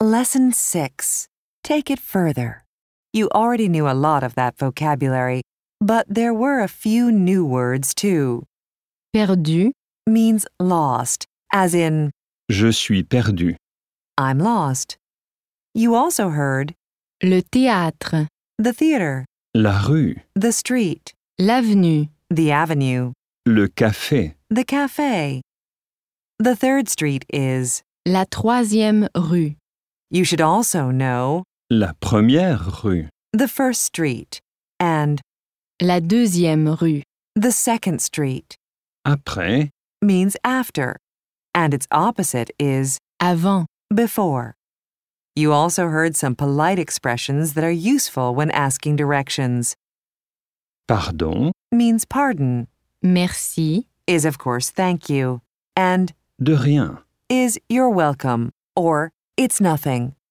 Lesson 6. Take it further. You already knew a lot of that vocabulary, but there were a few new words too. Perdu, Means lost, as in, Je suis perdu. I'm lost. You also heard le théâtre, the theater, La rue, the street, l'avenue, the avenue, le café, the cafe. The third street is. la troisième rue, You should also know la première rue, the first street and la deuxième rue, the second street. après, Means after, and its opposite is avant, before. You also heard some polite expressions that are useful when asking directions. pardon, Means pardon, merci, is of course thank you, and de rien. is you're welcome or it's nothing.